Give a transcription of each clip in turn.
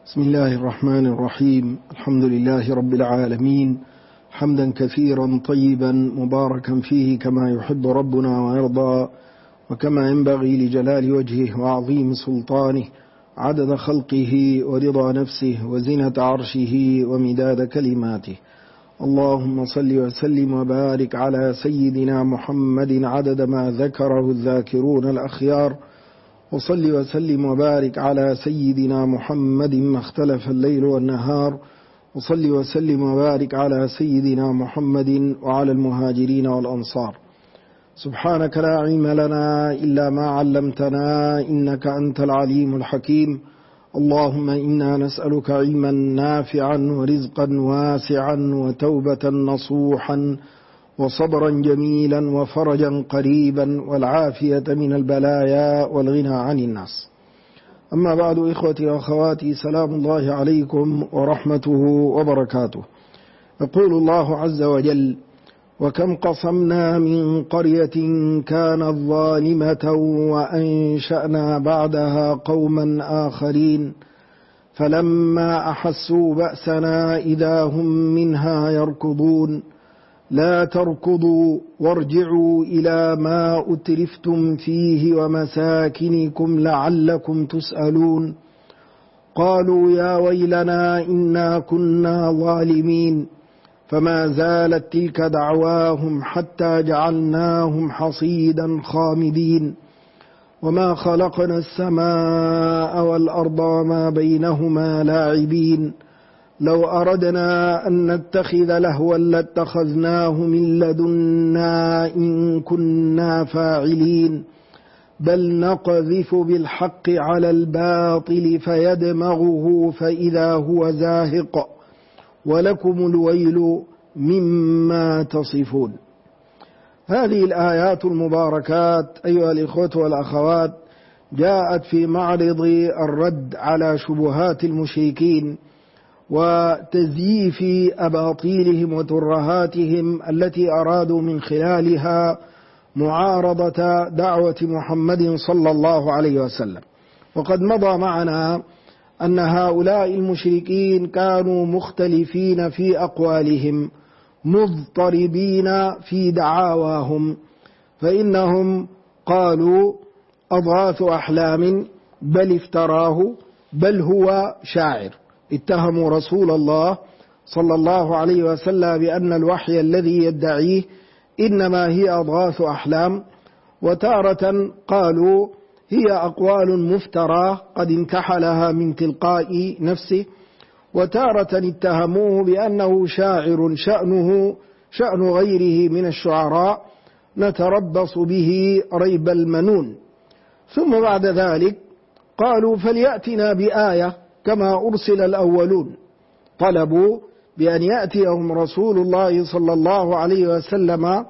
بسم الله الرحمن الرحيم. الحمد لله رب العالمين، حمدا كثيرا طيبا مباركا فيه كما يحب ربنا ويرضى، وكما ينبغي لجلال وجهه وعظيم سلطانه، عدد خلقه ورضا نفسه وزنة عرشه ومداد كلماته. اللهم صل وسلم وبارك على سيدنا محمد عدد ما ذكره الذاكرون الأخيار، وصل وسلم وبارك على سيدنا محمد ما اختلف الليل والنهار، وصل وسلم وبارك على سيدنا محمد وعلى المهاجرين والأنصار. سبحانك لا علم لنا إلا ما علمتنا إنك أنت العليم الحكيم. اللهم إنا نسألك علما نافعا ورزقا واسعا وتوبة نصوحا وصبرا جميلا وفرجا قريبا والعافية من البلايا والغنى عن الناس. أما بعد، إخوتي وأخواتي، سلام الله عليكم ورحمته وبركاته. يقول الله عز وجل: وكم قصمنا من قرية كانت ظالمة وأنشأنا بعدها قوما آخرين فلما أحسوا بأسنا إذا هم منها يركضون لا تركضوا وارجعوا إلى ما أترفتم فيه ومساكنكم لعلكم تسألون. قالوا يا ويلنا إنا كنا ظالمين، فما زالت تلك دعواهم حتى جعلناهم حصيدا خامدين. وما خلقنا السماء والأرض وما بينهما لاعبين، لو أردنا أن نتخذ لهوا لاتخذناه من لدنا إن كنا فاعلين، بل نقذف بالحق على الباطل فيدمغه فإذا هو زاهق، ولكم الويل مما تصفون. هذه الآيات المباركات أيها الإخوة والأخوات جاءت في معرض الرد على شبهات المشركين وتزييف أباطيلهم وترهاتهم التي أرادوا من خلالها معارضة دعوة محمد صلى الله عليه وسلم. وقد مضى معنا أن هؤلاء المشركين كانوا مختلفين في أقوالهم، مضطربين في دعاواهم، فإنهم قالوا أضغاث أحلام، بل افتراه، بل هو شاعر. اتهموا رسول الله صلى الله عليه وسلم بأن الوحي الذي يدعيه إنما هي أضغاث أحلام، وتارة قالوا هي أقوال مفترى قد انتحلها من تلقاء نفسه، وتارة اتهموه بأنه شاعر شأنه شأن غيره من الشعراء نتربص به ريب المنون. ثم بعد ذلك قالوا فليأتنا بآية كما أرسل الأولون، طلبوا بأن يأتيهم رسول الله صلى الله عليه وسلم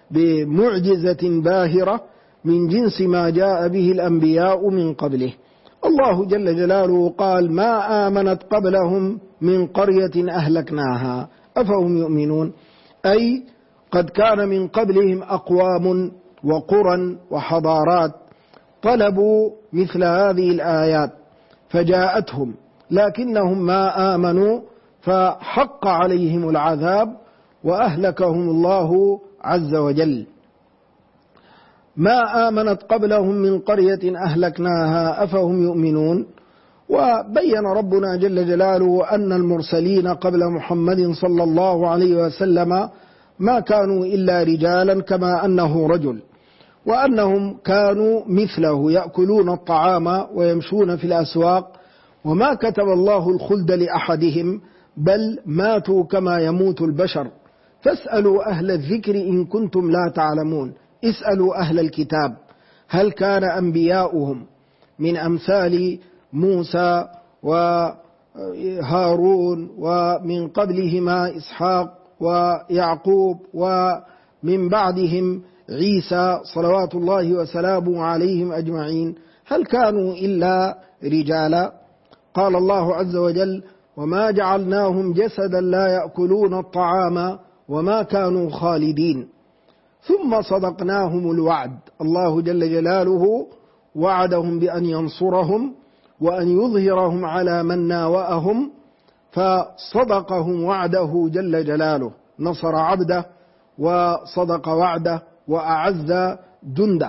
بمعجزة باهرة من جنس ما جاء به الأنبياء من قبله. الله جل جلاله قال: ما آمنت قبلهم من قرية أهلكناها أفهم يؤمنون، أي قد كان من قبلهم أقوام وقرى وحضارات طلبوا مثل هذه الآيات فجاءتهم، لكنهم ما آمنوا فحق عليهم العذاب وأهلكهم الله عز وجل. ما آمنت قبلهم من قرية أهلكناها أفهم يؤمنون. وبين ربنا جل جلاله أن المرسلين قبل محمد صلى الله عليه وسلم ما كانوا إلا رجالا كما أنه رجل، وأنهم كانوا مثله يأكلون الطعام ويمشون في الأسواق، وما كتب الله الخلد لأحدهم، بل ماتوا كما يموت البشر. فاسألوا أهل الذكر إن كنتم لا تعلمون، اسألوا أهل الكتاب هل كان أنبياؤهم من أمثال موسى وهارون ومن قبلهما إسحاق ويعقوب ومن بعدهم عيسى صلوات الله وسلامه عليهم أجمعين، هل كانوا إلا رجالا؟ قال الله عز وجل: وما جعلناهم جسدا لا يأكلون الطعام وما كانوا خالدين. ثم صدقناهم الوعد، الله جل جلاله وعدهم بأن ينصرهم وأن يظهرهم على من ناوأهم، فصدقهم وعده جل جلاله، نصر عبده وصدق وعده وأعز جنده،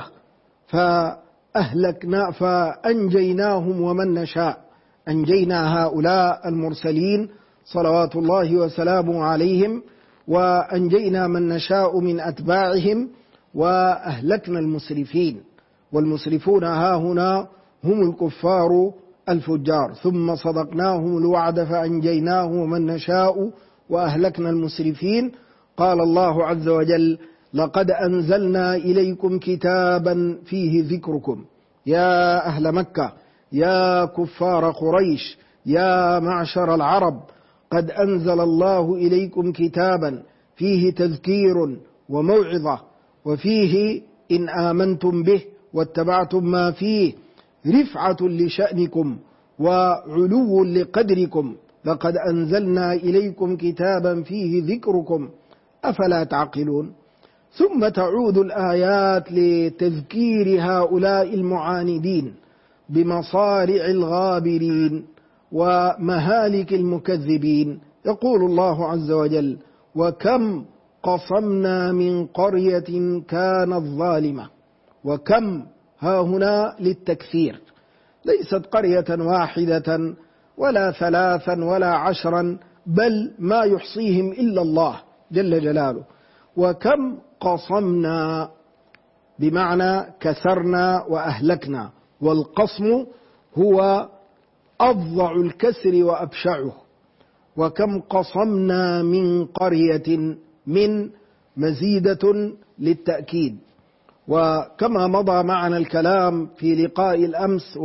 فأنجيناهم ومن نشاء. أنجينا هؤلاء المرسلين صلوات الله وسلامه عليهم، وأنجينا من نشاء من أتباعهم، وأهلكنا المسرفين. والمسرفون هاهنا هم الكفار الفجار. ثم صدقناهم الوعد فأنجيناهم ومن نشاء وأهلكنا المسرفين. قال الله عز وجل: لقد أنزلنا إليكم كتابا فيه ذكركم يا أهل مكة يا كفار قريش يا معشر العرب، قد أنزل الله إليكم كتابا فيه تذكير وموعظة، وفيه إن آمنتم به واتبعتم ما فيه رفعة لشأنكم وعلو لقدركم، لقد أنزلنا إليكم كتابا فيه ذكركم أفلا تعقلون. ثم تعود الآيات لتذكير هؤلاء المعاندين بمصارع الغابرين ومهالك المكذبين. يقول الله عز وجل: وكم قصمنا من قرية كانت ظالمة. وكم هاهنا للتكثير، ليست قرية واحدة ولا ثلاثا ولا عشرا، بل ما يحصيهم إلا الله جل جلاله. وكم قصمنا بمعنى كسرنا وأهلكنا، والقصم هو أفظع الكسر وأبشعه. وكم قصمنا من قرية، من مزيدة للتأكيد. وكما مضى معنا الكلام في لقاء الأمس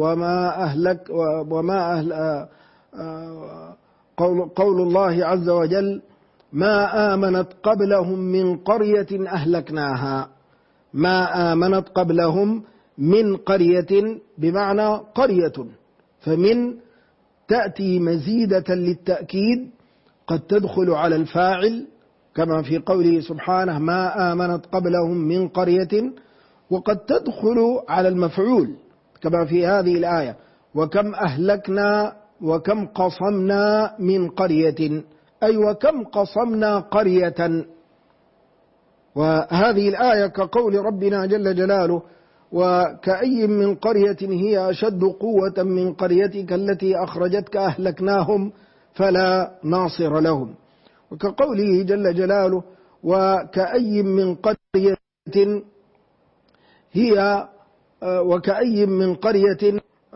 قول الله عز وجل: ما آمنت قبلهم من قرية أهلكناها. ما آمنت قبلهم من قرية بمعنى قرية، فمن تأتي مزيدة للتأكيد، قد تدخل على الفاعل كما في قوله سبحانه: ما آمنت قبلهم من قرية، وقد تدخل على المفعول كما في هذه الآية: وكم أهلكنا وكم قصمنا من قرية، أي وكم قصمنا قرية. وهذه الآية كقول ربنا جل جلاله: وكأي من قرية هي أشد قوة من قريتك التي أخرجتك أهلكناهم فلا ناصر لهم. وكقوله جل جلاله: وكأي من قرية هي وكأي من قرية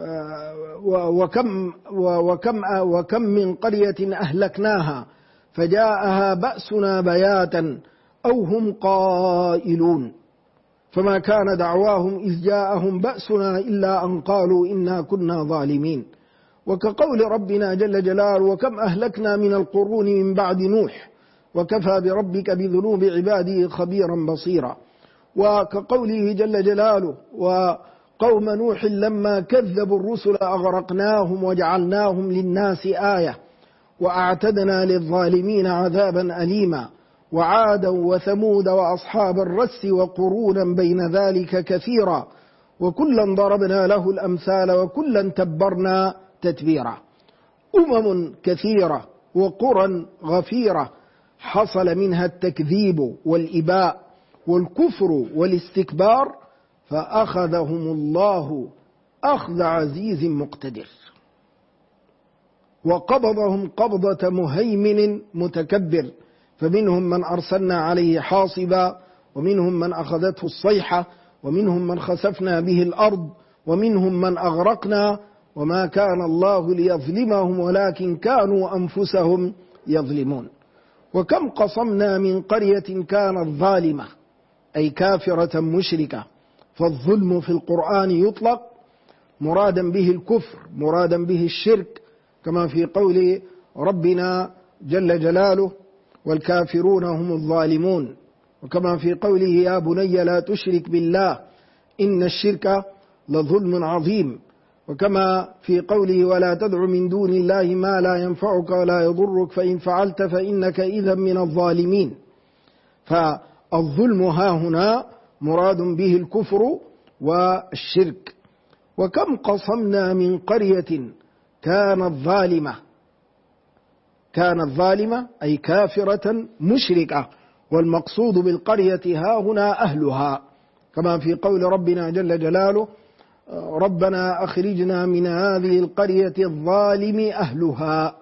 وكم من قرية أهلكناها فجاءها بأسنا بياتا أو هم قائلون، فما كان دعواهم إذ جاءهم بأسنا إلا أن قالوا إنا كنا ظالمين. وكقول ربنا جل جلاله: وكم أهلكنا من القرون من بعد نوح وكفى بربك بذنوب عباده خبيرا بصيرا. وكقوله جل جلاله: وقوم نوح لما كذبوا الرسل أغرقناهم وجعلناهم للناس آية وأعتدنا للظالمين عذابا أليما. وعادا وثمود وأصحاب الرس وقرونا بين ذلك كثيرا، وكلا ضربنا له الأمثال وكلا تبرنا تتبيرا. أمم كثيرة وقرى غفيرة حصل منها التكذيب والإباء والكفر والاستكبار، فأخذهم الله أخذ عزيز مقتدر، وقبضهم قبضة مهيمن متكبر، فمنهم من أرسلنا عليه حاصبا، ومنهم من أخذته الصيحة، ومنهم من خسفنا به الأرض، ومنهم من أغرقنا، وما كان الله ليظلمهم ولكن كانوا أنفسهم يظلمون. وكم قصمنا من قرية كانت ظالمة، أي كافرة مشركة. فالظلم في القرآن يطلق مرادا به الكفر، مرادا به الشرك، كما في قول ربنا جل جلاله: والكافرون هم الظالمون. وكما في قوله: يا بني لا تشرك بالله إن الشرك لظلم عظيم. وكما في قوله: ولا تدع من دون الله ما لا ينفعك ولا يضرك فإن فعلت فإنك إذا من الظالمين. فالظلم هاهنا مراد به الكفر والشرك. وكم قصمنا من قرية كانت ظالمة أي كافرة مشركة، والمقصود بالقرية ها هنا أهلها، كما في قول ربنا جل جلاله: ربنا أخرجنا من هذه القرية الظالم أهلها.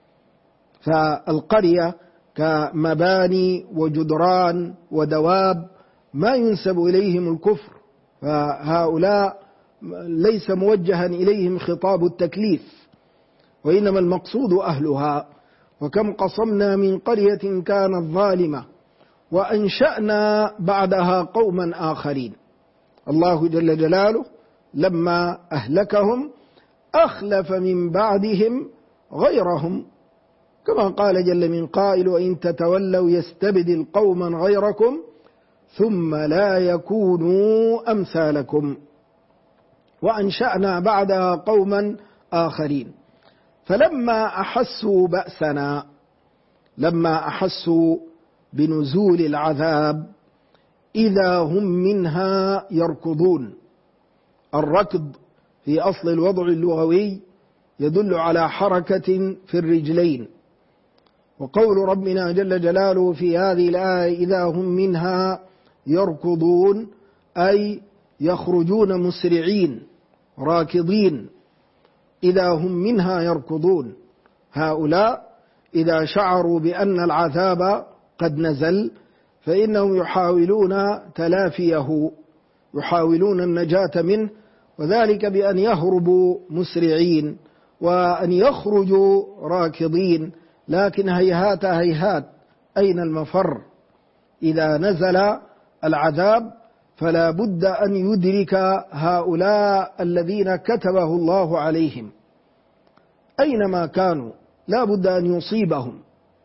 فالقرية كمباني وجدران ودواب ما ينسب إليهم الكفر، فهؤلاء ليس موجها إليهم خطاب التكليف، وإنما المقصود أهلها. وكم قصمنا من قرية كانت ظالمة وأنشأنا بعدها قوما آخرين. الله جل جلاله لما أهلكهم أخلف من بعدهم غيرهم، كما قال جل من قائل: وإن تتولوا يستبدل قوما غيركم ثم لا يكونوا أمثالكم. وأنشأنا بعدها قوما آخرين. فلما أحسوا بأسنا، لما أحسوا بنزول العذاب إذا هم منها يركضون. الركض في أصل الوضع اللغوي يدل على حركة في الرجلين. وقول ربنا جل جلاله في هذه الآية إذا هم منها يركضون أي يخرجون مسرعين راكضين، إذا هم منها يركضون. هؤلاء إذا شعروا بأن العذاب قد نزل فإنهم يحاولون تلافيه، يحاولون النجاة منه، وذلك بأن يهربوا مسرعين وأن يخرجوا راكضين. لكن هيهات هيهات، أين المفر؟ إذا نزل العذاب فلا بد أن يدرك هؤلاء الذين كتبه الله عليهم أينما كانوا، لا بد أن يصيبهم،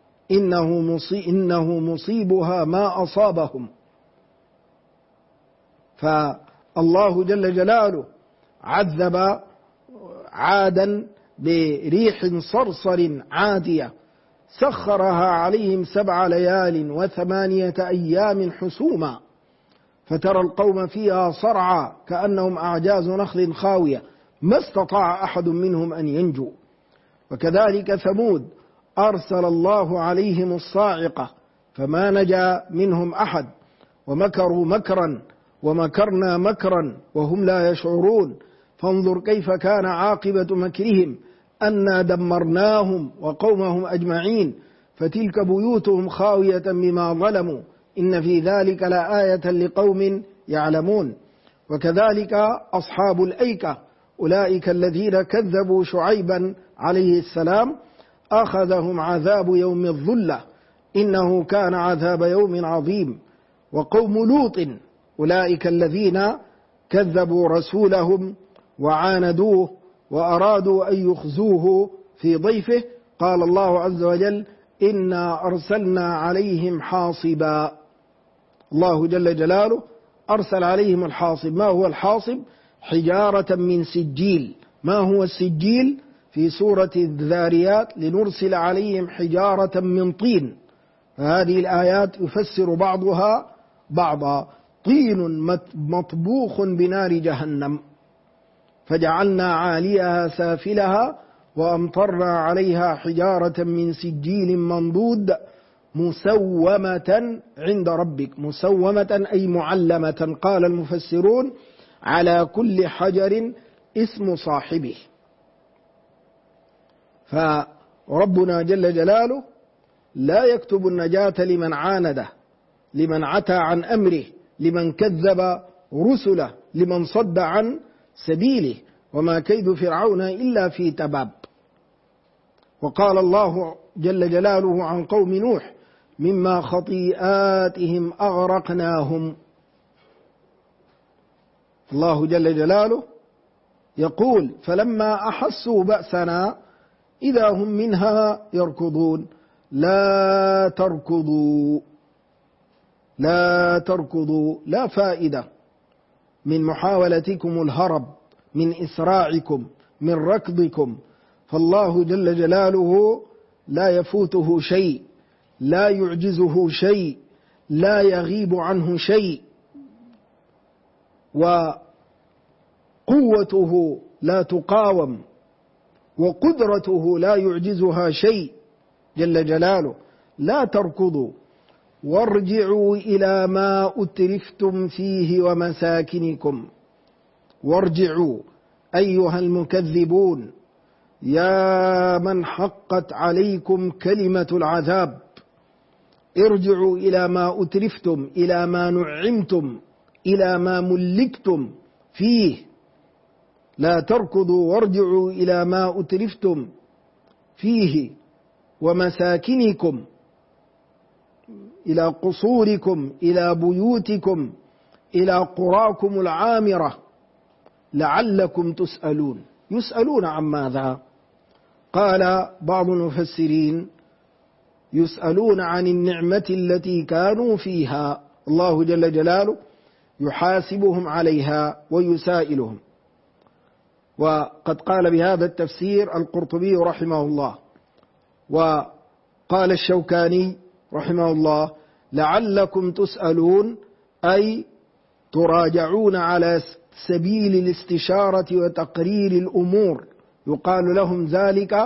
إنه مصيبها ما أصابهم. فالله جل جلاله عذب عادا بريح صرصر عاتية سخرها عليهم 7 ليال و8 أيام حسوما، فترى القوم فيها صرعى كأنهم أعجاز نخل خاوية، ما استطاع أحد منهم أن ينجو. وكذلك ثمود أرسل الله عليهم الصاعقة فما نجا منهم أحد، ومكروا مكرا ومكرنا مكرا وهم لا يشعرون، فانظر كيف كان عاقبة مكرهم أنا دمرناهم وقومهم أجمعين، فتلك بيوتهم خاوية بما ظلموا إن في ذلك لآية لقوم يعلمون. وكذلك أصحاب الأيكة أولئك الذين كذبوا شعيبا عليه السلام أخذهم عذاب يوم الظلة إنه كان عذاب يوم عظيم. وقوم لوط أولئك الذين كذبوا رسولهم وعاندوه وأرادوا أن يخزوه في ضيفه، قال الله عز وجل إنا أرسلنا عليهم حاصبا. الله جل جلاله أرسل عليهم الحاصب. ما هو الحاصب؟ حجارة من سجيل. ما هو السجيل؟ في سورة الذاريات لنرسل عليهم حجارة من طين. فهذه الآيات يفسر بعضها بعضا. طين مطبوخ بنار جهنم، فجعلنا عاليها سافلها وأمطرنا عليها حجارة من سجيل منضود مسومة عند ربك. مسومة أي معلمة، قال المفسرون على كل حجر اسم صاحبه. فربنا جل جلاله لا يكتب النجاة لمن عانده، لمن عتى عن أمره، لمن كذب رسله، لمن صد عن سبيله. وما كيد فرعون إلا في تباب. وقال الله جل جلاله عن قوم نوح مما خطيئاتهم أغرقناهم. الله جل جلاله يقول فلما أحسوا بأسنا إذا هم منها يركضون. لا تركضوا، لا تركضوا، لا فائدة من محاولتكم الهرب، من إسراعكم، من ركضكم. فالله جل جلاله لا يفوته شيء، لا يعجزه شيء، لا يغيب عنه شيء. قوته لا تقاوم، وقدرته لا يعجزها شيء جل جلاله. لا تركضوا وارجعوا إلى ما أترفتم فيه ومساكنكم. وارجعوا أيها المكذبون، يا من حقت عليكم كلمة العذاب، ارجعوا إلى ما أترفتم، إلى ما نعمتم، إلى ما ملكتم فيه. لا تركضوا وارجعوا إلى ما أترفتم فيه ومساكنكم، إلى قصوركم، إلى بيوتكم، إلى قراكم العامرة، لعلكم تسألون. يسألون عن ماذا؟ قال بعض المفسرين: يسألون عن النعمة التي كانوا فيها، الله جل جلاله يحاسبهم عليها ويسائلهم. وقد قال بهذا التفسير القرطبي رحمه الله. وقال الشوكاني رحمه الله: لعلكم تسألون أي تراجعون على سبيل الاستشارة وتقرير الأمور، يقال لهم ذلك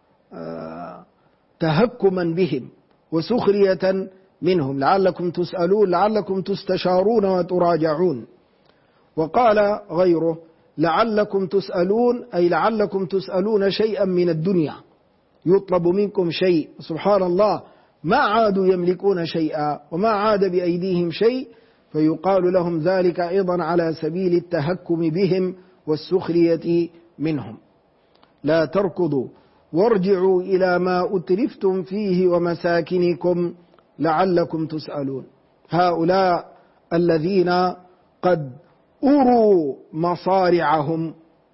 تهكما بهم وسخرية منهم. لعلكم تسألون، لعلكم تستشارون وتراجعون. وقال غيره: لعلكم تسألون أي لعلكم تسألون شيئا من الدنيا، يطلب منكم شيء. سبحان الله، ما عادوا يملكون شيئا وما عاد بأيديهم شيء، فيقال لهم ذلك أيضا على سبيل التهكم بهم والسخرية منهم. لا تركضوا وارجعوا إلى ما أترفتم فيه ومساكنكم لعلكم تسألون. هؤلاء الذين قد أروا مصارعهم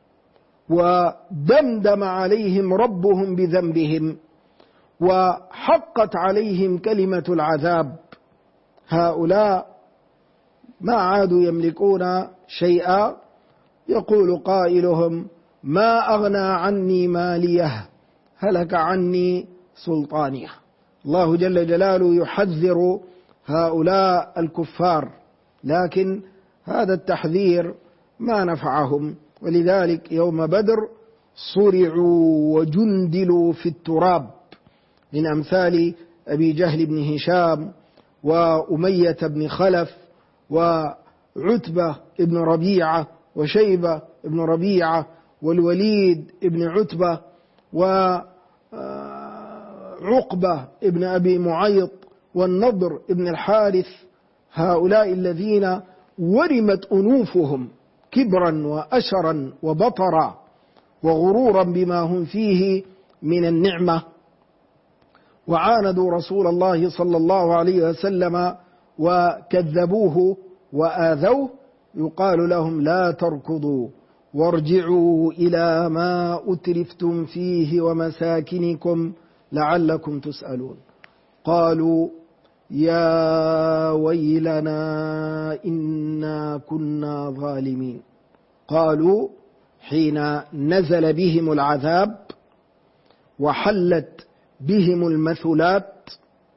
ودمدم عليهم ربهم بذنبهم وحقت عليهم كلمة العذاب، هؤلاء ما عادوا يملكون شيئا. يقول قائلهم: ما أغنى عني ماليه، هلك عني سلطانيه. الله جل جلاله يحذر هؤلاء الكفار، لكن هذا التحذير ما نفعهم، ولذلك يوم بدر صرعوا وجندلوا في التراب، من أمثال أبي جهل بن هشام وأمية بن خلف وعتبة بن ربيعة وشيبة بن ربيعة والوليد بن عتبة وعقبة بن أبي معيط والنضر بن الحارث. هؤلاء الذين ورمت أنوفهم كبرا وأشرا وبطرا وغرورا بما هم فيه من النعمة، وعاندوا رسول الله صلى الله عليه وسلم وكذبوه وآذوه، يقال لهم: لا تركضوا وارجعوا إلى ما أترفتم فيه ومساكنكم لعلكم تسألون. قالوا: يا ويلنا إنا كنا ظالمين. قالوا حين نزل بهم العذاب وحلت بهم المثلات: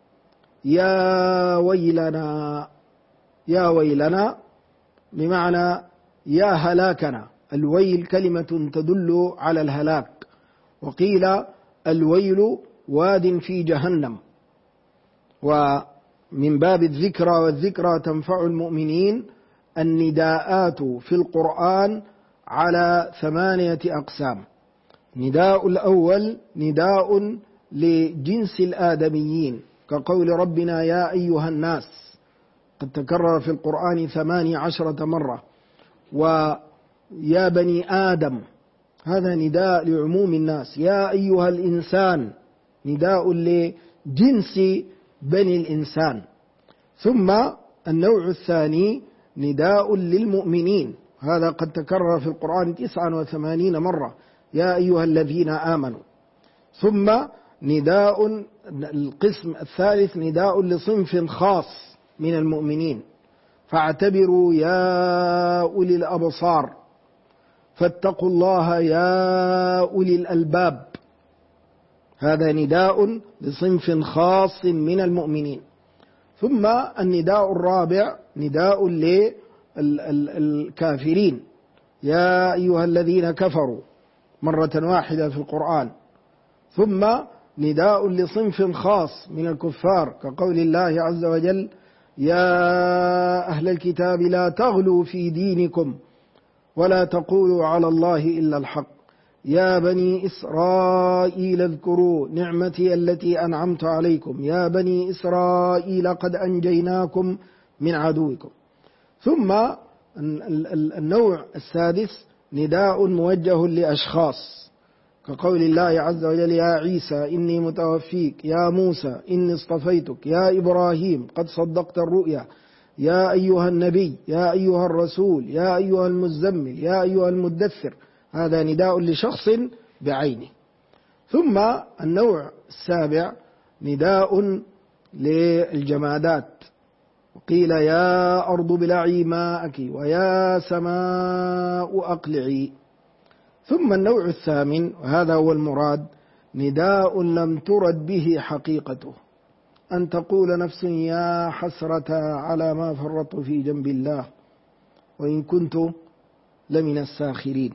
يا ويلنا. يا ويلنا بمعنى يا هلاكنا. الويل كلمة تدل على الهلاك، وقيل الويل واد في جهنم. ومن باب الذكرى، والذكرى تنفع المؤمنين، النداءات في القرآن على 8 أقسام. نداء الأول نداء لجنس الآدميين، كقول ربنا: يا أيها الناس، قد تكرر في القرآن 18 مرة. ويا بني آدم، هذا نداء لعموم الناس. يا أيها الإنسان، نداء لجنس بني الإنسان. ثم النوع الثاني نداء للمؤمنين، هذا قد تكرر في القرآن 89 مرة: يا أيها الذين آمنوا. ثم نداء القسم الثالث نداء لصنف خاص من المؤمنين: فاعتبروا يا أولي الأبصار، فاتقوا الله يا أولي الألباب. هذا نداء لصنف خاص من المؤمنين. ثم النداء الرابع نداء للكافرين: يا أيها الذين كفروا مرة واحدة في القرآن، ثم نداء لصنف خاص من الكفار كقول الله عز وجل يا أهل الكتاب لا تغلوا في دينكم ولا تقولوا على الله إلا الحق يا بني إسرائيل اذكروا نعمتي التي أنعمت عليكم يا بني إسرائيل قد أنجيناكم من عدوكم. ثم النوع السادس نداء موجه لأشخاص كقول الله عز وجل يا عيسى إني متوفيك يا موسى إني اصطفيتك يا إبراهيم قد صدقت الرؤيا يا أيها النبي يا أيها الرسول يا أيها المزمل يا أيها المدثر. هذا نداء لشخص بعينه. ثم النوع السابع نداء للجمادات، وقيل يا أرض ابلعي ماءك ويا سماء أقلعي. ثم النوع الثامن وهذا هو المراد نداء لم ترد به حقيقته، أن تقول نفس يا حسرة على ما فرطت في جنب الله وإن كنت لمن الساخرين.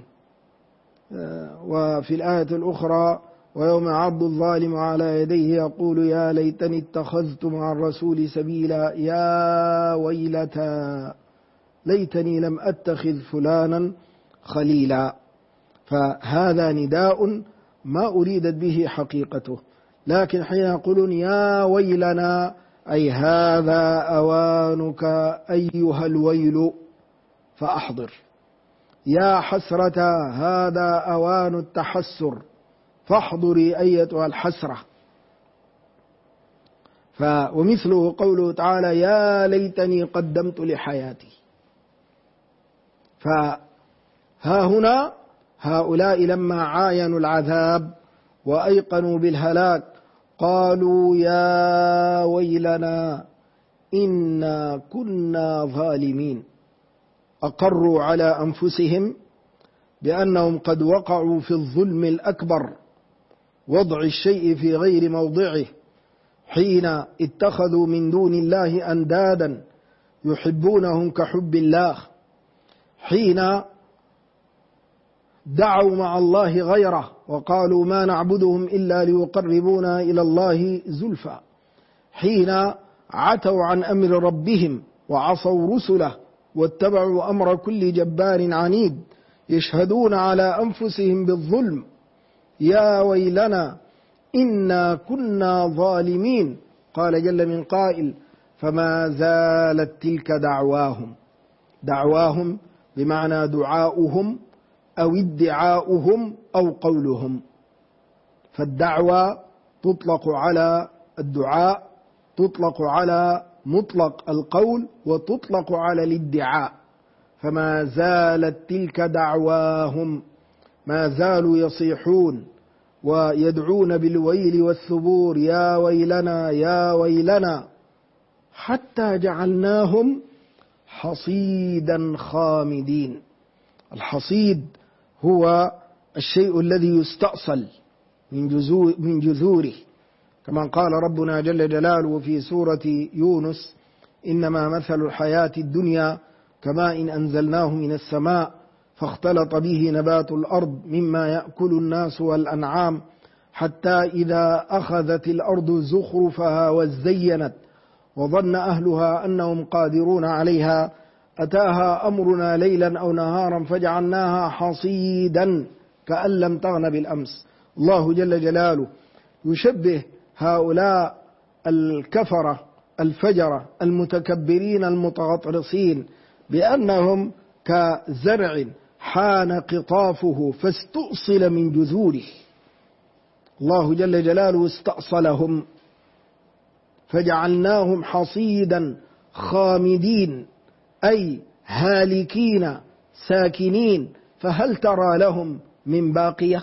وفي الآية الأخرى ويوم يعض الظالم على يديه يقول يا ليتني اتخذت مع الرسول سبيلا يا ويلتى ليتني لم أتخذ فلانا خليلا. فهذا نداء ما أريدت به حقيقته، لكن حين يقولون يا ويلنا أي هذا أوانك أيها الويل فأحضر، يا حسرة هذا أوان التحسر فاحضري أيتها الحسرة. ومثله قوله تعالى يا ليتني قدمت لحياتي. فها هنا هؤلاء لما عاينوا العذاب وأيقنوا بالهلاك قالوا يا ويلنا إنا كنا ظالمين، أقروا على أنفسهم بأنهم قد وقعوا في الظلم الأكبر، وضع الشيء في غير موضعه، حين اتخذوا من دون الله أندادا يحبونهم كحب الله، حين دعوا مع الله غيره وقالوا ما نعبدهم إلا ليقربونا إلى الله زلفى، حين عتوا عن أمر ربهم وعصوا رسله واتبعوا أمر كل جبار عنيد يشهدون على أنفسهم بالظلم يا ويلنا إنا كنا ظالمين. قال جل من قائل فما زالت تلك دعواهم بمعنى دعاؤهم أو ادعاؤهم أو قولهم. فالدعوة تطلق على الدعاء، تطلق على مطلق القول، وتطلق على الادعاء. فما زالت تلك دعواهم، ما زالوا يصيحون ويدعون بالويل والثبور يا ويلنا يا ويلنا، حتى جعلناهم حصيدا خامدين. الحصيد هو الشيء الذي يستأصل من جذوره، كما قال ربنا جل جلاله في سورة يونس إنما مثل الحياة الدنيا كماء أنزلناه من السماء فاختلط به نبات الأرض مما يأكل الناس والأنعام حتى إذا أخذت الأرض زخرفها وزينت وظن أهلها أنهم قادرون عليها أتاها أمرنا ليلا أو نهارا فجعلناها حصيدا كأن لم تغن بالأمس. الله جل جلاله يشبه هؤلاء الكفرة الفجرة المتكبرين المتغطرسين بأنهم كزرع حان قطافه فاستؤصل من جذوره. الله جل جلاله استأصلهم فجعلناهم حصيدا خامدين أي هالكين ساكنين. فهل ترى لهم من باقية؟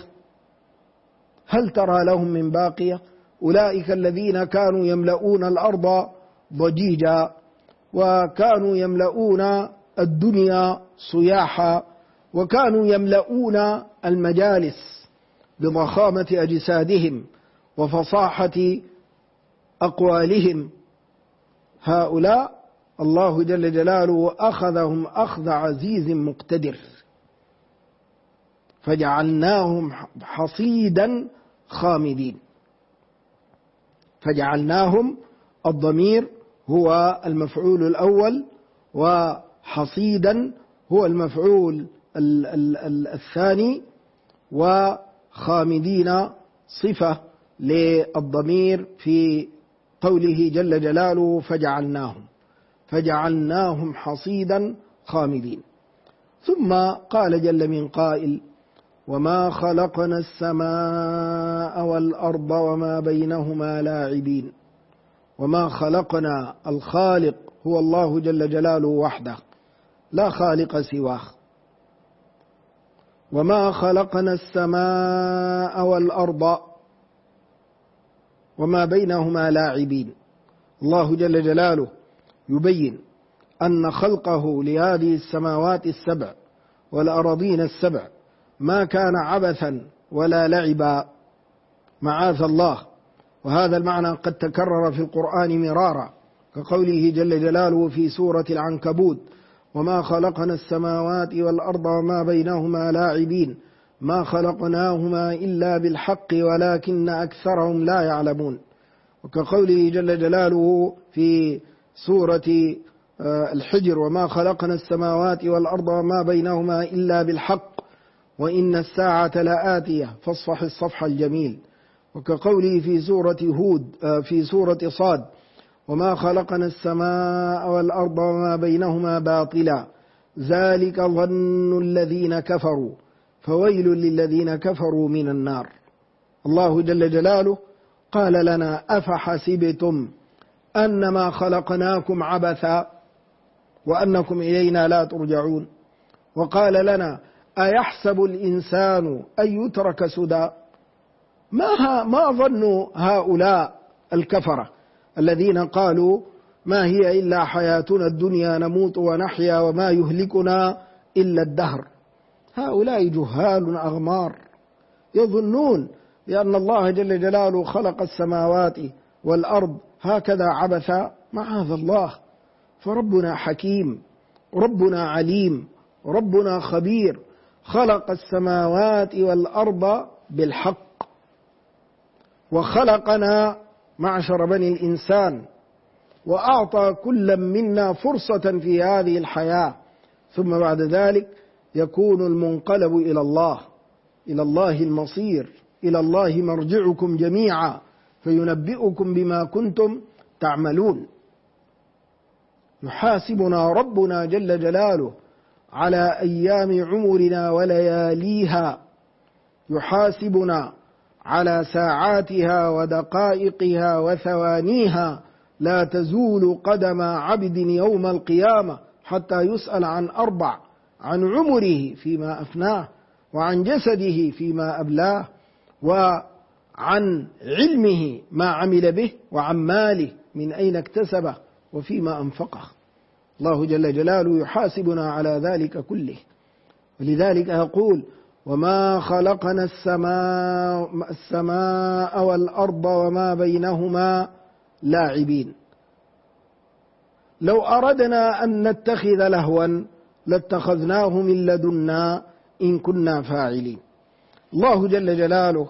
هل ترى لهم من باقية؟ أولئك الذين كانوا يملؤون الأرض ضجيجا وكانوا يملؤون الدنيا صياحا وكانوا يملؤون المجالس بضخامة أجسادهم وفصاحة أقوالهم. هؤلاء الله جل جلاله أخذهم أخذ عزيز مقتدر، فجعلناهم حصيدا خامدين. فجعلناهم الضمير هو المفعول الأول، وحصيدا هو المفعول الثاني، وخامدين صفة للضمير في قوله جل جلاله فجعلناهم حصيدا خامدين. ثم قال جل من قائل: وما خلقنا السماء والأرض وما بينهما لاعبين. وما خلقنا، الخالق هو الله جل جلاله وحده، لا خالق سواه. وما خلقنا السماء والأرض وما بينهما لاعبين. الله جل جلاله يبين أن خلقه لهذه السماوات السبع والأراضين السبع ما كان عبثا ولا لعبا، معاذ الله. وهذا المعنى قد تكرر في القرآن مرارا، كقوله جل جلاله في سورة العنكبوت: وما خلقنا السماوات والأرض وما بينهما لاعبين ما خلقناهما إلا بالحق ولكن أكثرهم لا يعلمون. وكقوله جل جلاله في سورة الحجر: وما خلقنا السماوات والأرض وما بينهما إلا بالحق وإن الساعة لآتية فاصفح الصفح الجميل. وكقوله في سورة هود في سورة صاد: وما خلقنا السماء والأرض وما بينهما باطلا ذلك ظن الذين كفروا فويل للذين كفروا من النار. الله جل جلاله قال لنا: أفحسبتم أنما خلقناكم عبثا وأنكم إلينا لا ترجعون. وقال لنا: أيحسب الإنسان أن يترك سدى. ما ظن هؤلاء الكفرة الذين قالوا ما هي إلا حياتنا الدنيا نموت ونحيا وما يهلكنا إلا الدهر. هؤلاء جهال أغمار يظنون بأن الله جل جلاله خلق السماوات والأرض هكذا عبثا. معاذ الله، فربنا حكيم، ربنا عليم، ربنا خبير، خلق السماوات والأرض بالحق، وخلقنا معشر بني الإنسان، وأعطى كل منا فرصة في هذه الحياة، ثم بعد ذلك يكون المنقلب إلى الله، إلى الله المصير، إلى الله مرجعكم جميعا فينبئكم بما كنتم تعملون. يحاسبنا ربنا جل جلاله على أيام عمرنا ولياليها، يحاسبنا على ساعاتها ودقائقها وثوانيها، لا تزول قدم عبد يوم القيامة حتى يسأل عن أربع: عن عمره فيما أفناه، وعن جسده فيما أبلاه، وعن علمه ما عمل به، وعن ماله من أين اكتسبه وفيما أنفقه. الله جل جلاله يحاسبنا على ذلك كله. ولذلك يقول: وما خلقنا السماء والأرض وما بينهما لاعبين. لو أردنا أن نتخذ لهوا لاتخذناه من لدنا إن كنا فاعلين. الله جل جلاله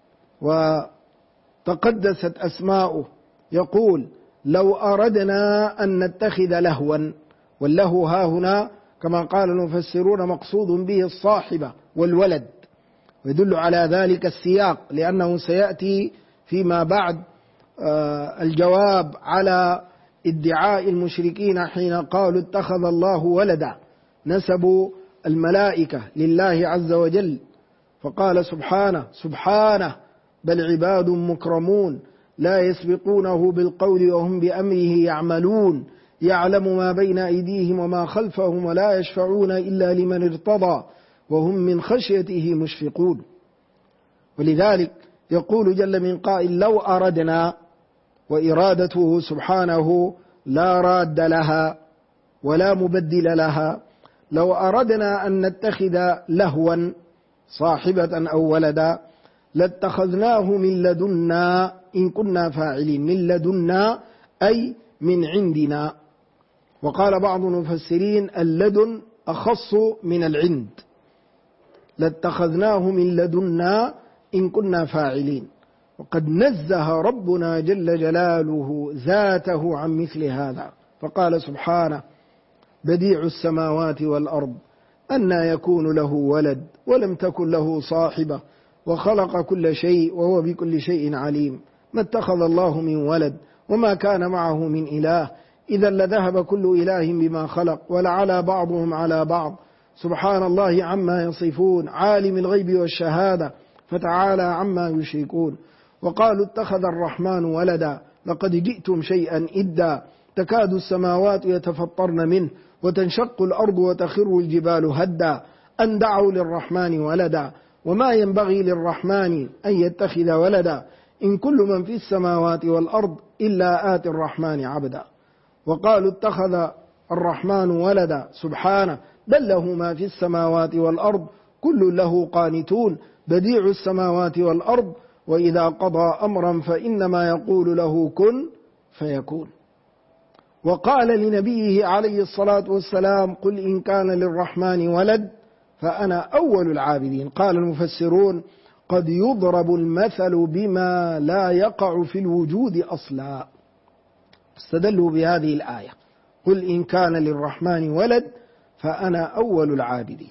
وتقدست أسماؤه يقول: لو أردنا أن نتخذ لهوا، واللهو ها هنا كما قال المفسرون مقصود به الصاحبة والولد، ويدل على ذلك السياق، لأنه سيأتي فيما بعد الجواب على ادعاء المشركين حين قالوا اتخذ الله ولدا، نسبوا الملائكة لله عز وجل، فقال سبحانه بل عباد مكرمون لا يسبقونه بالقول وهم بأمره يعملون، يعلم ما بين أيديهم وما خلفهم ولا يشفعون إلا لمن ارتضى وهم من خشيته مشفقون. ولذلك يقول جل من قائل: لو أردنا، وإرادته سبحانه لا راد لها ولا مبدل لها. لو أردنا أن نتخذ لهوا صاحبة أو ولدا لاتخذناه من لدنا إن كنا فاعلين. من لدنا أي من عندنا. وقال بعض المفسرين: اللدن أخص من العند، لاتخذناه من لدنا إن كنا فاعلين. وقد نزه ربنا جل جلاله ذاته عن مثل هذا، فقال سبحانه: بديع السماوات والأرض أنى يكون له ولد ولم تكن له صاحبة وخلق كل شيء وهو بكل شيء عليم. ما اتخذ الله من ولد وما كان معه من إله، إذا لذهب كل إله بما خلق ولعلى بعضهم على بعض، سبحان الله عما يصفون، عالم الغيب والشهادة فتعالى عما يشركون. وقالوا اتخذ الرحمن ولدا لقد جئتم شيئا إدا، تكاد السماوات يتفطرن منه وتنشق الأرض وتخر الجبال هدا أن دعوا للرحمن ولدا وما ينبغي للرحمن أن يتخذ ولدا إن كل من في السماوات والأرض إلا آتي الرحمن عبدا. وقالوا اتخذ الرحمن ولدا، سبحانه، بل له ما في السماوات والأرض كل له قانتون، بديع السماوات والأرض وإذا قضى أمرا فإنما يقول له كن فيكون. وقال لنبيه عليه الصلاة والسلام: قل إن كان للرحمن ولد فأنا أول العابدين. قال المفسرون: قد يضرب المثل بما لا يقع في الوجود أصلا. استدلوا بهذه الآية: قل إن كان للرحمن ولد فأنا أول العابدين.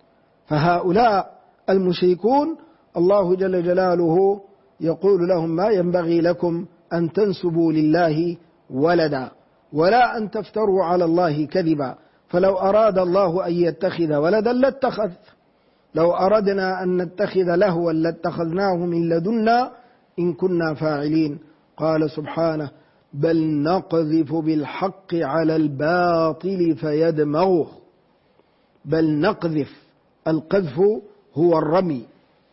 فهؤلاء المشركون الله جل جلاله يقول لهم: ما ينبغي لكم أن تنسبوا لله ولدا ولا أن تفتروا على الله كذبا، فلو أراد الله أن يتخذ ولدا لاتخذ، لو أردنا أن نتخذ لهوا لاتخذناه من لدنا إن كنا فاعلين. قال سبحانه: بل نقذف بالحق على الباطل فيدمغه. بل نقذف، القذف هو الرمي،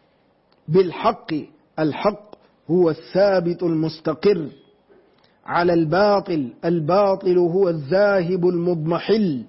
بالحق، الحق هو الثابت المستقر، على الباطل، الباطل هو الذاهب المضمحل،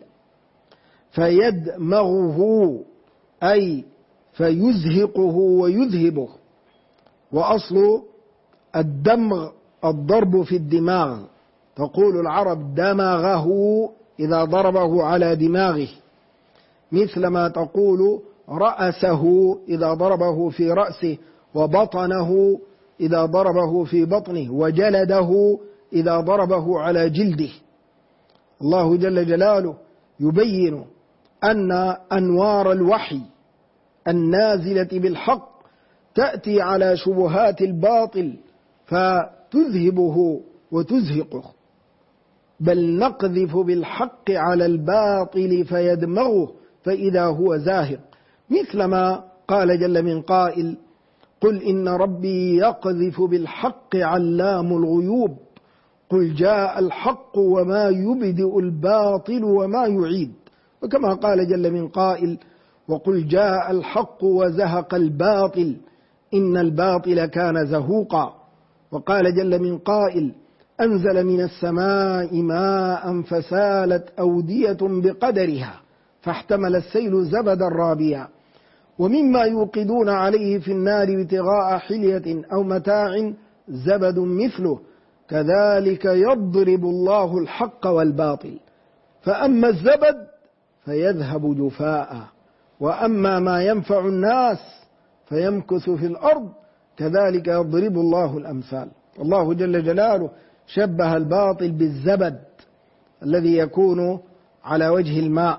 فيدمغه أي فيزهقه ويذهبه. وأصل الدمغ الضرب في الدماغ، تقول العرب: دمغه إذا ضربه على دماغه، مثل ما تقول رأسه إذا ضربه في رأسه، وبطنه إذا ضربه في بطنه، وجلده إذا ضربه على جلده. الله جل جلاله يبين أن أنوار الوحي النازلة بالحق تأتي على شبهات الباطل فتذهبه وتزهقه. بل نقذف بالحق على الباطل فيدمغه فإذا هو زاهق، مثل ما قال جل من قائل: قل إن ربي يقذف بالحق علام الغيوب، قل جاء الحق وما يبدئ الباطل وما يعيد. وكما قال جل من قائل: وقل جاء الحق وزهق الباطل إن الباطل كان زهوقا. وقال جل من قائل: أنزل من السماء ماء فسالت أودية بقدرها فاحتمل السيل زبدا رابيا ومما يوقدون عليه في النار ابتغاء حلية أو متاع زبد مثله كذلك يضرب الله الحق والباطل فأما الزبد فيذهب جفاء وأما ما ينفع الناس فيمكث في الأرض كذلك يضرب الله الأمثال. الله جل جلاله شبه الباطل بالزبد الذي يكون على وجه الماء،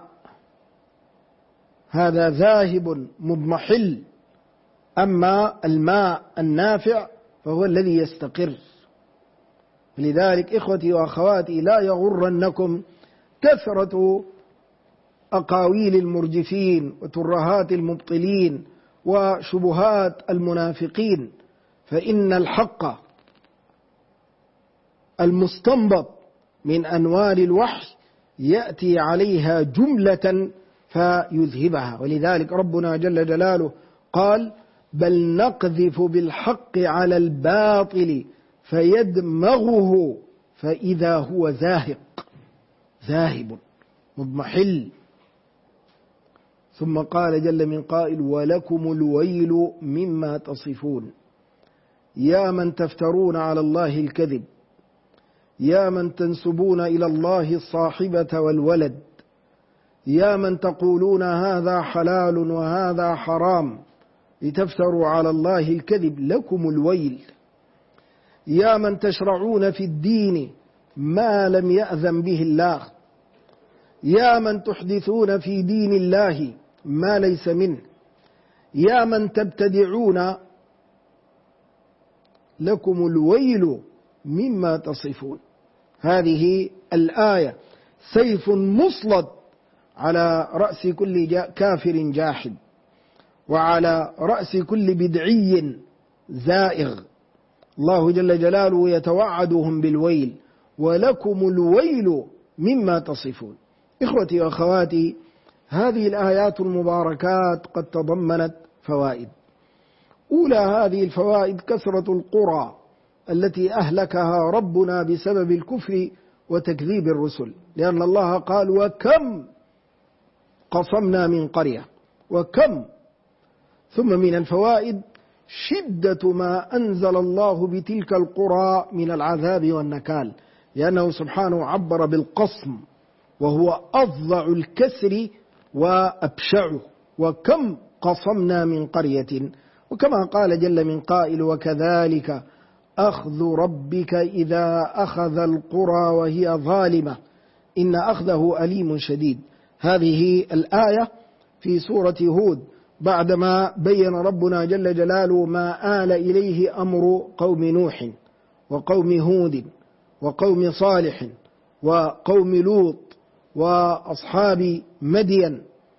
هذا ذاهب مضمحل، أما الماء النافع فهو الذي يستقر. لذلك إخوتي وأخواتي لا يغرنكم كثرة أقاويل المرجفين وترهات المبطلين وشبهات المنافقين، فإن الحق المستنبط من أنوار الوحي يأتي عليها جملة فيذهبها. ولذلك ربنا جل جلاله قال: بل نقذف بالحق على الباطل فيدمغه فإذا هو زاهق، ذاهب مضمحل. ثم قال جل من قائل: ولكم الويل مما تصفون، يا من تفترون على الله الكذب، يا من تنسبون إلى الله الصاحبة والولد، يا من تقولون هذا حلال وهذا حرام لتفتروا على الله الكذب لكم الويل. يا من تشرعون في الدين ما لم يأذن به الله. يا من تحدثون في دين الله ما ليس منه. يا من تبتدعون لكم الويل مما تصفون. هذه الآية سيف مسلط على رأس كل كافر جاحد، وعلى رأس كل بدعي زائغ. الله جل جلاله يتوعدهم بالويل، ولكم الويل مما تصفون. إخوتي وأخواتي، هذه الآيات المباركات قد تضمنت فوائد. أولى هذه الفوائد كثرة القرى التي أهلكها ربنا بسبب الكفر وتكذيب الرسل، لأن الله قال وكم قصمنا من قرية وكم. ثم من الفوائد شدة ما أنزل الله بتلك القرى من العذاب والنكال، لأنه سبحانه عبر بالقصم وهو أفظع الكسر وأبشعه. وكم قصمنا من قرية، وكما قال جل من قائل وكذلك أخذ ربك إذا أخذ القرى وهي ظالمة إن أخذه أليم شديد. هذه الآية في سورة هود بعدما بين ربنا جل جلاله ما آل إليه أمر قوم نوح وقوم هود وقوم صالح وقوم لوط وأصحاب مدين،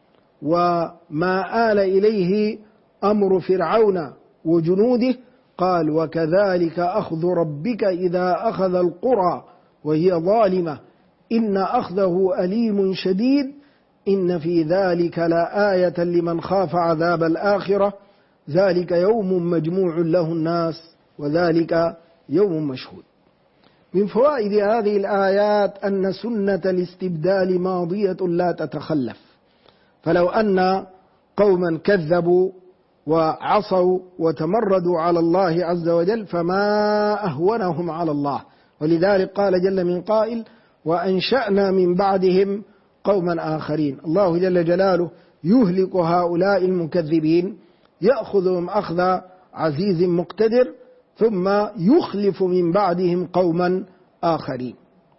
وما آل إليه أمر فرعون وجنوده، قال وكذلك أخذ ربك إذا أخذ القرى وهي ظالمة إن أخذه أليم شديد إن في ذلك لآية لمن خاف عذاب الآخرة ذلك يوم مجموع له الناس وذلك يوم مشهود. من فوائد هذه الآيات أن سنة الاستبدال ماضية لا تتخلف، فلو أن قوما كذبوا وعصوا وتمردوا على الله عز وجل فما أهونهم على الله، ولذلك قال جل من قائل وأنشأنا من بعدهم قوما آخرين. الله جل جلاله يهلك هؤلاء المكذبين، يأخذهم أخذ عزيز مقتدر، ثم يخلف من بعدهم قوما آخرين.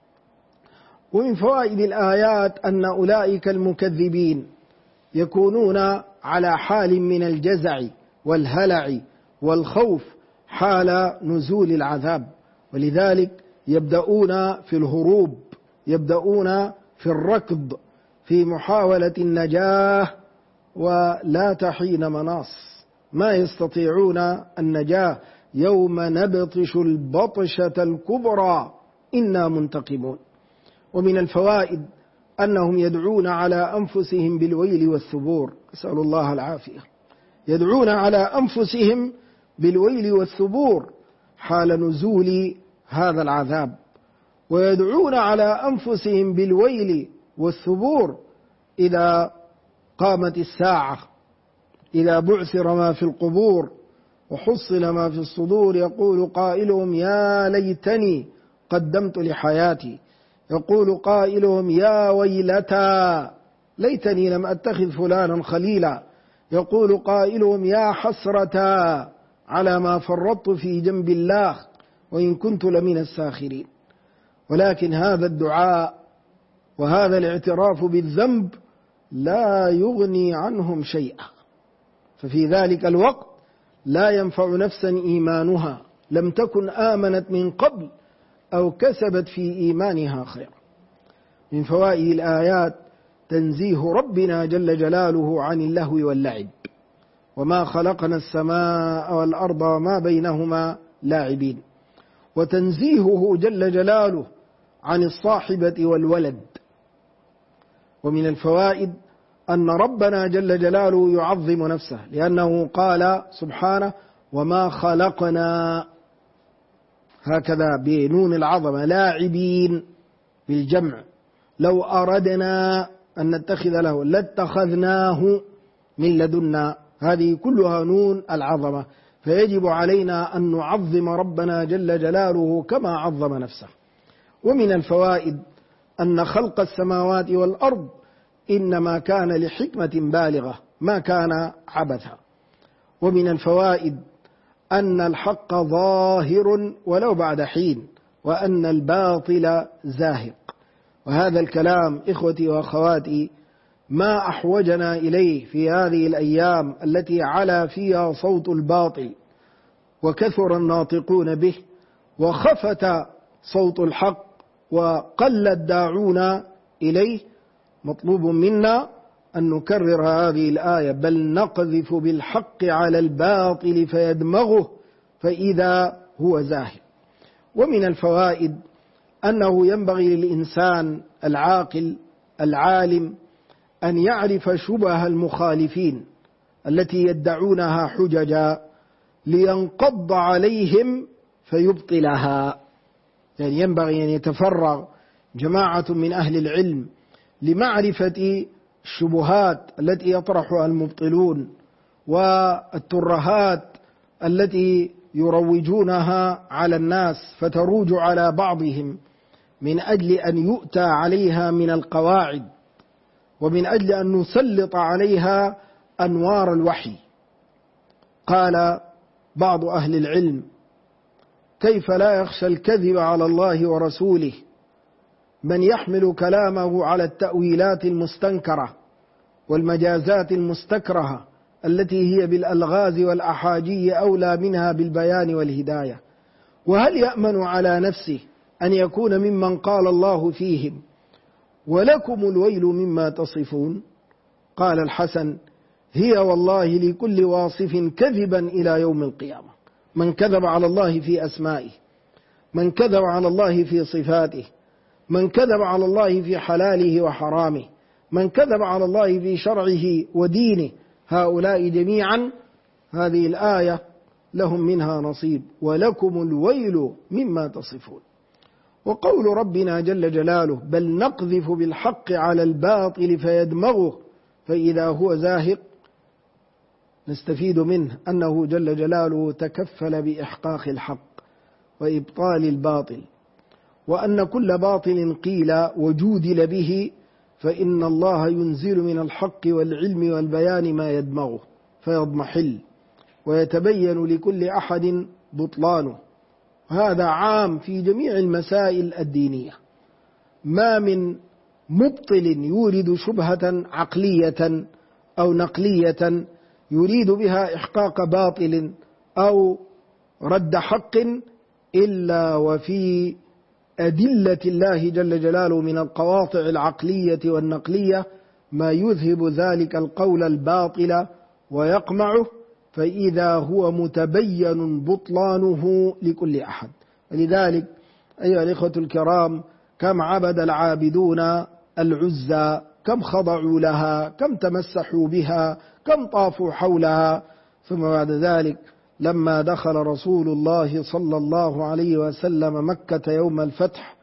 ومن فوائد الآيات أن أولئك المكذبين يكونون على حال من الجزع والهلع والخوف حال نزول العذاب، ولذلك يبدأون في الهروب، يبدأون في الركض في محاولة النجاة ولا تحين مناص، ما يستطيعون النجاة. يوم نبطش البطشة الكبرى إنا منتقمون. ومن الفوائد أنهم يدعون على أنفسهم بالويل والثبور، أسأل الله العافية. يدعون على أنفسهم بالويل والثبور حال نزول هذا العذاب، ويدعون على أنفسهم بالويل والثبور إذا قامت الساعة، إذا بعثر ما في القبور وحصل ما في الصدور. يقول قائلهم يا ليتني قدمت لحياتي، يقول قائلهم يا ويلتى ليتني لم أتخذ فلانا خليلا، يقول قائلهم يا حسرة على ما فرطت في جنب الله وإن كنت لمن الساخرين. ولكن هذا الدعاء وهذا الاعتراف بالذنب لا يغني عنهم شيئا، ففي ذلك الوقت لا ينفع نفسا إيمانها لم تكن آمنت من قبل أو كسبت في إيمانها خيرا. من فوائد الآيات تنزيه ربنا جل جلاله عن اللهو واللعب، وما خلقنا السماء والأرض وما بينهما لاعبين، وتنزيهه جل جلاله عن الصاحبة والولد. ومن الفوائد أن ربنا جل جلاله يعظم نفسه، لأنه قال سبحانه وما خلقنا هكذا بنون العظمة لاعبين بالجمع، لو أردنا أن نتخذ له لاتخذناه من لدنا، هذه كلها نون العظمة، فيجب علينا أن نعظم ربنا جل جلاله كما عظم نفسه. ومن الفوائد أن خلق السماوات والأرض إنما كان لحكمة بالغة ما كان عبثا. ومن الفوائد أن الحق ظاهر ولو بعد حين، وأن الباطل زاهق. وهذا الكلام إخوتي وأخواتي ما أحوجنا إليه في هذه الأيام التي علا فيها صوت الباطل وكثر الناطقون به وخفت صوت الحق وقل الداعون إليه. مطلوب منا أن نكرر هذه الآية: بل نقذف بالحق على الباطل فيدمغه فإذا هو زاهق. ومن الفوائد أنه ينبغي للإنسان العاقل العالم أن يعرف شبه المخالفين التي يدعونها حججا لينقض عليهم فيبطلها. يعني ينبغي أن يتفرغ جماعة من أهل العلم لمعرفة الشبهات التي يطرحها المبطلون والترهات التي يروجونها على الناس فتروج على بعضهم من أجل أن يؤتى عليها من القواعد، ومن أجل أن نسلط عليها أنوار الوحي. قال بعض أهل العلم: كيف لا يخشى الكذب على الله ورسوله من يحمل كلامه على التأويلات المستنكرة والمجازات المستكرهة التي هي بالألغاز والأحاجي أولى منها بالبيان والهداية؟ وهل يأمن على نفسه أن يكون ممن قال الله فيهم: ولكم الويل مما تصفون؟ قال الحسن: هي والله لكل واصف كذبا إلى يوم القيامة. من كذب على الله في أسمائه، من كذب على الله في صفاته، من كذب على الله في حلاله وحرامه، من كذب على الله في شرعه ودينه، هؤلاء جميعا هذه الآية لهم منها نصيب: ولكم الويل مما تصفون. وقول ربنا جل جلاله: بل نقذف بالحق على الباطل فيدمغه فإذا هو زاهق، نستفيد منه أنه جل جلاله تكفل بإحقاق الحق وإبطال الباطل، وأن كل باطل قيل وجودل به فإن الله ينزل من الحق والعلم والبيان ما يدمغه فيضمحل ويتبين لكل أحد بطلانه. هذا عام في جميع المسائل الدينية. ما من مبطل يورد شبهة عقلية أو نقلية يريد بها إحقاق باطل أو رد حق إلا وفي أدلة الله جل جلاله من القواطع العقلية والنقلية ما يذهب ذلك القول الباطل ويقمعه، فإذا هو متبين بطلانه لكل أحد. ولذلك أيها الإخوة الكرام، كم عبد العابدون العزى، كم خضعوا لها، كم تمسحوا بها، كم طافوا حولها، ثم بعد ذلك لما دخل رسول الله صلى الله عليه وسلم مكة يوم الفتح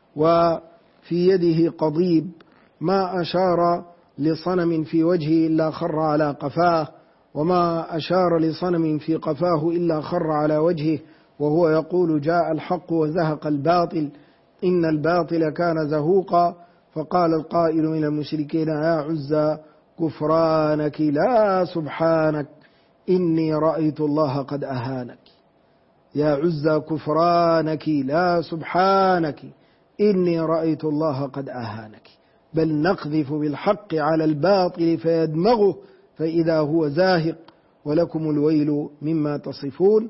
وفي يده قضيب ما أشار لصنم في وجهه إلا خر على قفاه، وما أشار لصنم في قفاه إلا خر على وجهه، وهو يقول: جاء الحق وزهق الباطل إن الباطل كان زهوقا. فقال القائل من المشركين: يا عزى كفرانك لا سبحانك إني رأيت الله قد أهانك. يا عزى كفرانك لا سبحانك إني رأيت الله قد أهانك. بل نقذف بالحق على الباطل فيدمغه فإذا هو زاهق ولكم الويل مما تصفون.